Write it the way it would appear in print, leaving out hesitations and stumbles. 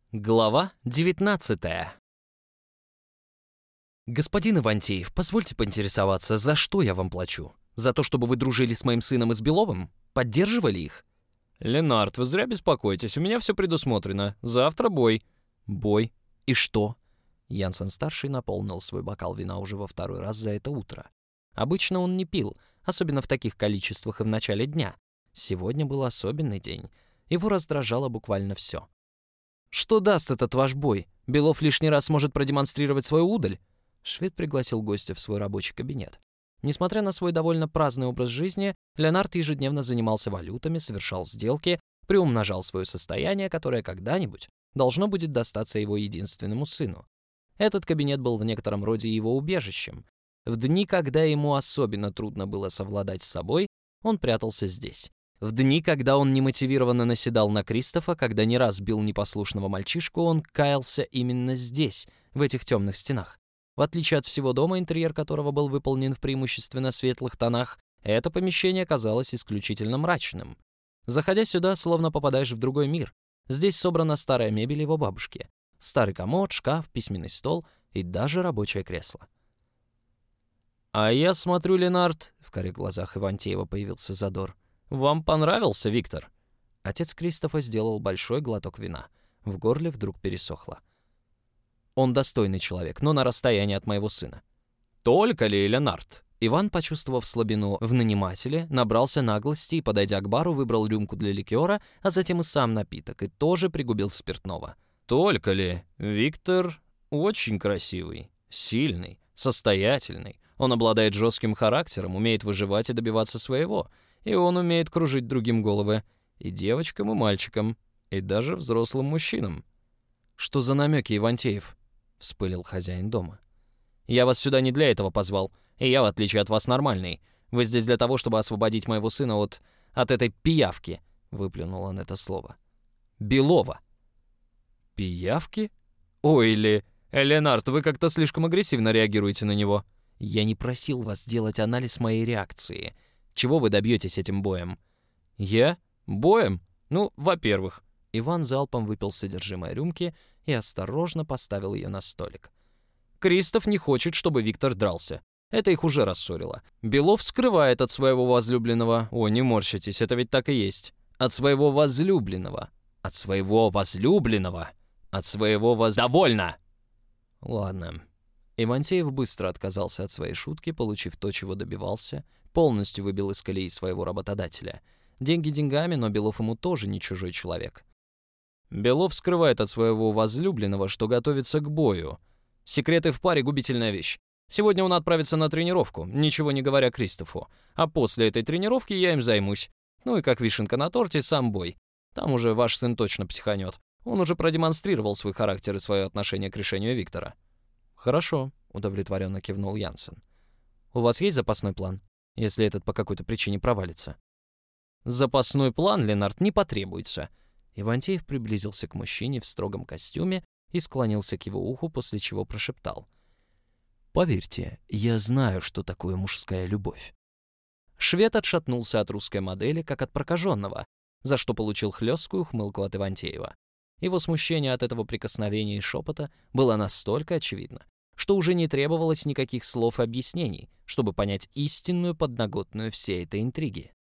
Глава 19. «Господин Ивантеев, позвольте поинтересоваться, за что я вам плачу? За то, чтобы вы дружили с моим сыном и с Беловым? Поддерживали их?» «Ленард, вы зря беспокойтесь, у меня все предусмотрено. Завтра бой». «Бой? И что?» Янсен-старший наполнил свой бокал вина уже во второй раз за это утро. Обычно он не пил, особенно в таких количествах и в начале дня. Сегодня был особенный день. Его раздражало буквально все. «Что даст этот ваш бой? Белов лишний раз сможет продемонстрировать свою удаль?» Швед пригласил гостя в свой рабочий кабинет. Несмотря на свой довольно праздный образ жизни, Леонард ежедневно занимался валютами, совершал сделки, приумножал свое состояние, которое когда-нибудь должно будет достаться его единственному сыну. Этот кабинет был в некотором роде его убежищем. В дни, когда ему особенно трудно было совладать с собой, он прятался здесь. В дни, когда он немотивированно наседал на Кристофа, когда не раз бил непослушного мальчишку, он каялся именно здесь, в этих темных стенах. В отличие от всего дома, интерьер которого был выполнен в преимущественно светлых тонах, это помещение казалось исключительно мрачным. Заходя сюда, словно попадаешь в другой мир. Здесь собрана старая мебель его бабушки. Старый комод, шкаф, письменный стол и даже рабочее кресло. «А я смотрю, Ленард», — в карих глазах Ивантеева появился задор. «Вам понравился, Виктор?» Отец Кристофа сделал большой глоток вина. В горле вдруг пересохло. «Он достойный человек, но на расстоянии от моего сына». «Только ли, Ленард?» Иван, почувствовав слабину в нанимателе, набрался наглости и, подойдя к бару, выбрал рюмку для ликера, а затем и сам напиток, и тоже пригубил спиртного. «Только ли? Виктор очень красивый, сильный, состоятельный. Он обладает жестким характером, умеет выживать и добиваться своего. И он умеет кружить другим головы. И девочкам, и мальчикам, и даже взрослым мужчинам». «Что за намеки, Ивантеев?» — вспылил хозяин дома. «Я вас сюда не для этого позвал. И я, в отличие от вас, нормальный. Вы здесь для того, чтобы освободить моего сына от этой пиявки», — выплюнул он это слово. «Белова». «Пиявки? Ой, Ленард, вы как-то слишком агрессивно реагируете на него». «Я не просил вас делать анализ моей реакции. Чего вы добьетесь этим боем?» «Я? Боем? Ну, во-первых». Иван залпом выпил содержимое рюмки и осторожно поставил ее на столик. «Кристоф не хочет, чтобы Виктор дрался. Это их уже рассорило. Белов скрывает от своего возлюбленного. О, не морщитесь, это ведь так и есть. От своего возлюбленного. От своего возлюбленного. От своего Довольно!» «Ладно». Ивантеев быстро отказался от своей шутки, получив то, чего добивался, полностью выбил из колеи своего работодателя. Деньги деньгами, но Белов ему тоже не чужой человек. Белов скрывает от своего возлюбленного, что готовится к бою. Секреты в паре — губительная вещь. Сегодня он отправится на тренировку, ничего не говоря Кристофу. А после этой тренировки я им займусь. Ну и как вишенка на торте, сам бой. Там уже ваш сын точно психанет. Он уже продемонстрировал свой характер и свое отношение к решению Виктора». «Хорошо», — удовлетворенно кивнул Янсен. «У вас есть запасной план, если этот по какой-то причине провалится?» «Запасной план, Ленард, не потребуется». Ивантеев приблизился к мужчине в строгом костюме и склонился к его уху, после чего прошептал: «Поверьте, я знаю, что такое мужская любовь». Швед отшатнулся от русской модели, как от прокаженного, за что получил хлесткую ухмылку от Ивантеева. Его смущение от этого прикосновения и шепота было настолько очевидно, что уже не требовалось никаких слов и объяснений, чтобы понять истинную подноготную всей этой интриги.